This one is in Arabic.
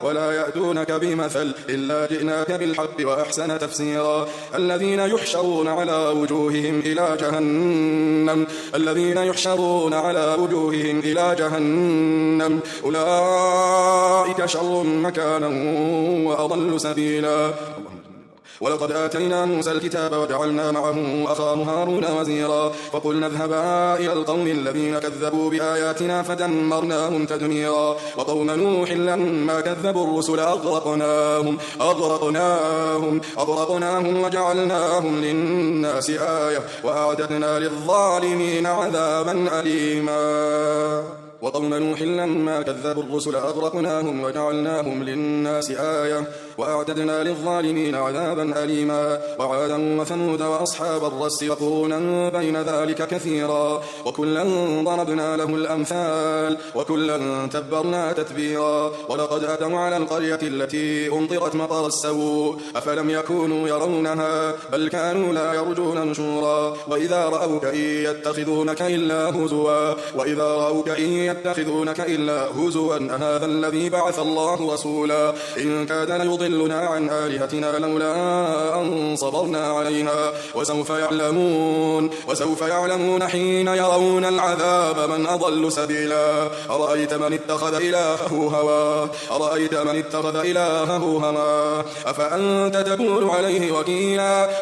ولا يأتونك بمثل إلا جئناك بالحق وأحسن تفسيرا الذين يحشرون على وجوههم إلى جهنم أولئك شر مكانا وأضل سبيلا ولقد آتينا موسى الكتاب وجعلنا معه أخاه هارون وزيرا فقلنا اذهبا إلى القوم الذين كذبوا بآياتنا فدمرناهم تدميرا وقوم نوح لما كذبوا الرسل أغرقناهم وجعلناهم للناس آية وأعتدنا للظالمين عذابا أليما وقوم نوح لما كذبوا الرسل أغرقناهم وجعلناهم للناس آية وأعتدنا للظالمين عذابا أليما وعادا وثمود وأصحاب الرس وقرونا بين ذلك كثيرا وكلا ضربنا له الأمثال وكلا تبرنا تتبيرا ولقد أتوا على القرية التي أمطرت مطر السوء أفلم يكونوا يرونها بل كانوا لا يرجون نشورا وإذا رأوك إن يتخذونك إلا هزوا أهذا الذي بعث الله رسولا إن كاد ليضلنا عن آلهتنا لولا أن صبرنا عليها وسوف يعلمون حين يرون العذاب من أضل سبيلا أرأيت من اتخذ إلهه هواه أفأنت تكون عليه وكيلا